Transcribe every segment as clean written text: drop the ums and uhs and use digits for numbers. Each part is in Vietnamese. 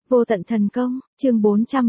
Vô tận thần công, chương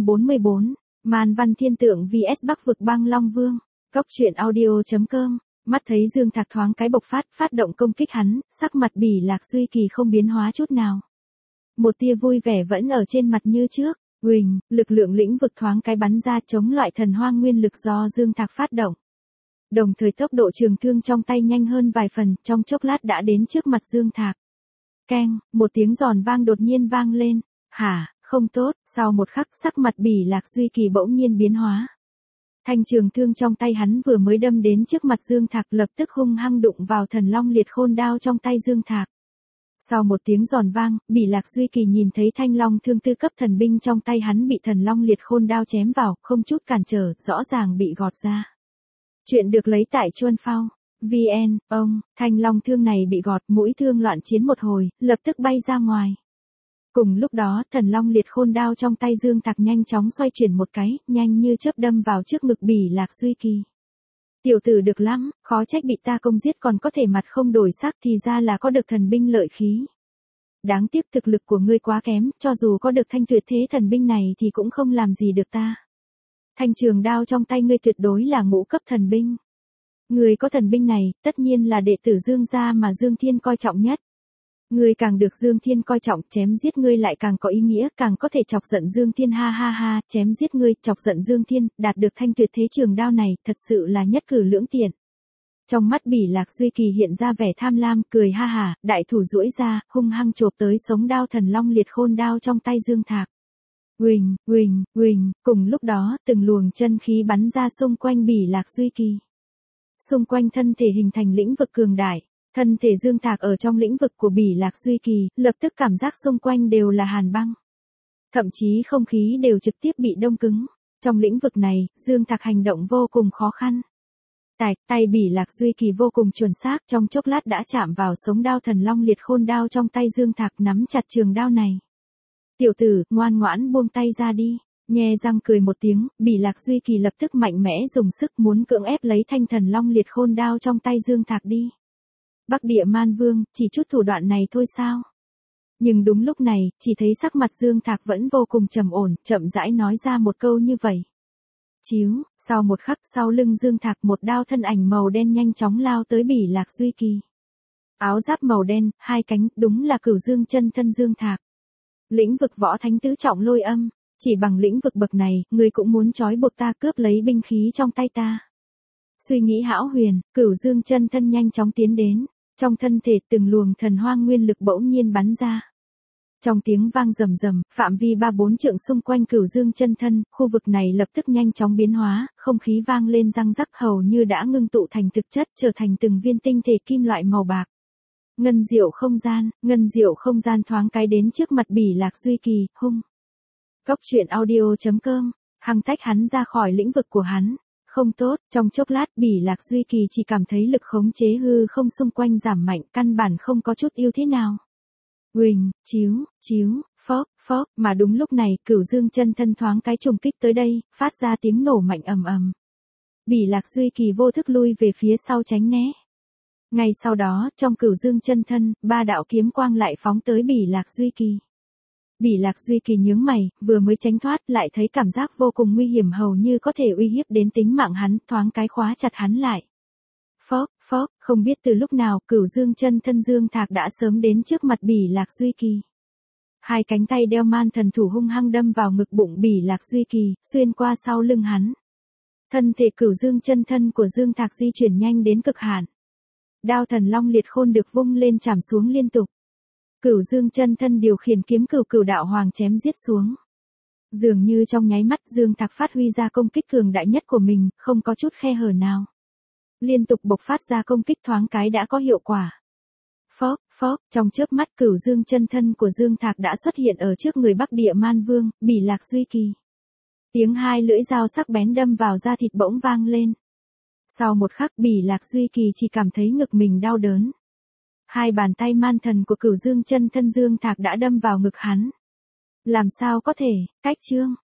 444, Man Văn Thiên Tượng vs Bắc vực Băng Long Vương. Cóc truyện audio.com. Mắt thấy Dương Thạc thoáng cái bộc phát động công kích hắn, sắc mặt Bỉ Lạc Duy Kỳ không biến hóa chút nào. Một tia vui vẻ vẫn ở trên mặt như trước. Huỳnh, lực lượng lĩnh vực thoáng cái bắn ra chống loại thần hoang nguyên lực do Dương Thạc phát động. Đồng thời tốc độ trường thương trong tay nhanh hơn vài phần, trong chốc lát đã đến trước mặt Dương Thạc. Keng, một tiếng giòn vang đột nhiên vang lên. Hả, không tốt, sau một khắc sắc mặt Bỉ Lạc Duy Kỳ bỗng nhiên biến hóa. Thanh trường thương trong tay hắn vừa mới đâm đến trước mặt Dương Thạc lập tức hung hăng đụng vào thần long liệt khôn đao trong tay Dương Thạc. Sau một tiếng giòn vang, Bỉ Lạc Duy Kỳ nhìn thấy thanh long thương tư cấp thần binh trong tay hắn bị thần long liệt khôn đao chém vào, không chút cản trở, rõ ràng bị gọt ra. Chuyện được lấy tại Chuân Phao. VN, thanh long thương này bị gọt, mũi thương loạn chiến một hồi, lập tức bay ra ngoài. Cùng lúc đó, thần long liệt khôn đao trong tay Dương Thạc nhanh chóng xoay chuyển một cái, nhanh như chớp đâm vào trước ngực Bỉ Lạc Duy Kỳ. Tiểu tử được lắm, khó trách bị ta công giết còn có thể mặt không đổi sắc thì ra là có được thần binh lợi khí. Đáng tiếc thực lực của ngươi quá kém, cho dù có được thanh tuyệt thế thần binh này thì cũng không làm gì được ta. Thanh trường đao trong tay ngươi tuyệt đối là ngũ cấp thần binh. Ngươi có thần binh này, tất nhiên là đệ tử Dương gia mà Dương Thiên coi trọng nhất. Ngươi càng được Dương Thiên coi trọng, chém giết ngươi lại càng có ý nghĩa, càng có thể chọc giận Dương Thiên, ha ha ha, chém giết ngươi, chọc giận Dương Thiên, đạt được thanh tuyệt thế trường đao này, thật sự là nhất cử lưỡng tiện. Trong mắt Bỉ Lạc Duy Kỳ hiện ra vẻ tham lam, cười ha hả, đại thủ duỗi ra, hung hăng chộp tới sống đao thần long liệt khôn đao trong tay Dương Thạc. Huỳnh, huỳnh, huỳnh, cùng lúc đó, từng luồng chân khí bắn ra xung quanh Bỉ Lạc Duy Kỳ. Xung quanh thân thể hình thành lĩnh vực cường đại. Thân thể Dương Thạc ở trong lĩnh vực của Bỉ Lạc Duy Kỳ, lập tức cảm giác xung quanh đều là hàn băng. Thậm chí không khí đều trực tiếp bị đông cứng. Trong lĩnh vực này, Dương Thạc hành động vô cùng khó khăn. Tay Bỉ Lạc Duy Kỳ vô cùng chuẩn xác, trong chốc lát đã chạm vào sống đao thần long liệt khôn đao trong tay Dương Thạc nắm chặt trường đao này. Tiểu tử, ngoan ngoãn buông tay ra đi. Nhe răng cười một tiếng, Bỉ Lạc Duy Kỳ lập tức mạnh mẽ dùng sức muốn cưỡng ép lấy thanh thần long liệt khôn đao trong tay Dương Thạc đi. Bắc Địa Man Vương, chỉ chút thủ đoạn này thôi sao? Nhưng đúng lúc này, chỉ thấy sắc mặt Dương Thạc vẫn vô cùng trầm ổn, chậm rãi nói ra một câu như vậy. Chíu, sau một khắc sau lưng Dương Thạc một đao thân ảnh màu đen nhanh chóng lao tới Bỉ Lạc Duy Kỳ. Áo giáp màu đen, hai cánh, đúng là Cửu Dương chân thân Dương Thạc. Lĩnh vực võ thánh tứ trọng lôi âm, chỉ bằng lĩnh vực bậc này, ngươi cũng muốn trói buộc ta cướp lấy binh khí trong tay ta. Suy nghĩ hão huyền, Cửu Dương chân thân nhanh chóng tiến đến. Trong thân thể từng luồng thần hoang nguyên lực bỗng nhiên bắn ra. Trong tiếng vang rầm rầm, phạm vi 3-4 trượng xung quanh Cửu Dương chân thân, khu vực này lập tức nhanh chóng biến hóa, không khí vang lên răng rắc hầu như đã ngưng tụ thành thực chất, trở thành từng viên tinh thể kim loại màu bạc. Ngân diệu không gian thoáng cái đến trước mặt Bỉ Lạc Duy Kỳ, hung. Cóc truyện audio.com, hăng tách hắn ra khỏi lĩnh vực của hắn. Không tốt, trong chốc lát Bỉ Lạc Duy Kỳ chỉ cảm thấy lực khống chế hư không xung quanh giảm mạnh, căn bản không có chút ưu thế nào. Huỳnh, chiếu, phốc, mà đúng lúc này, Cửu Dương chân thân thoáng cái trùng kích tới đây, phát ra tiếng nổ mạnh ầm ầm. Bỉ Lạc Duy Kỳ vô thức lui về phía sau tránh né. Ngay sau đó, trong Cửu Dương chân thân, 3 đạo kiếm quang lại phóng tới Bỉ Lạc Duy Kỳ. Bỉ Lạc Duy Kỳ nhướng mày, vừa mới tránh thoát lại thấy cảm giác vô cùng nguy hiểm hầu như có thể uy hiếp đến tính mạng hắn, thoáng cái khóa chặt hắn lại. Phốc, không biết từ lúc nào, Cửu Dương chân thân Dương Thạc đã sớm đến trước mặt Bỉ Lạc Duy Kỳ. Hai cánh tay đeo man thần thủ hung hăng đâm vào ngực bụng Bỉ Lạc Duy Kỳ, xuyên qua sau lưng hắn. Thân thể Cửu Dương chân thân của Dương Thạc di chuyển nhanh đến cực hạn. Đao thần long liệt khôn được vung lên chảm xuống liên tục. Cửu Dương chân thân điều khiển kiếm cửu đạo hoàng chém giết xuống. Dường như trong nháy mắt Dương Thạc phát huy ra công kích cường đại nhất của mình, không có chút khe hở nào. Liên tục bộc phát ra công kích thoáng cái đã có hiệu quả. Phốc, trong chớp mắt Cửu Dương chân thân của Dương Thạc đã xuất hiện ở trước người Bắc Địa Man Vương, Bỉ Lạc Duy Kỳ. Tiếng hai lưỡi dao sắc bén đâm vào da thịt bỗng vang lên. Sau một khắc Bỉ Lạc Duy Kỳ chỉ cảm thấy ngực mình đau đớn. Hai bàn tay man thần của Cửu Dương chân thân Dương Thạc đã đâm vào ngực hắn. Làm sao có thể, cách chương.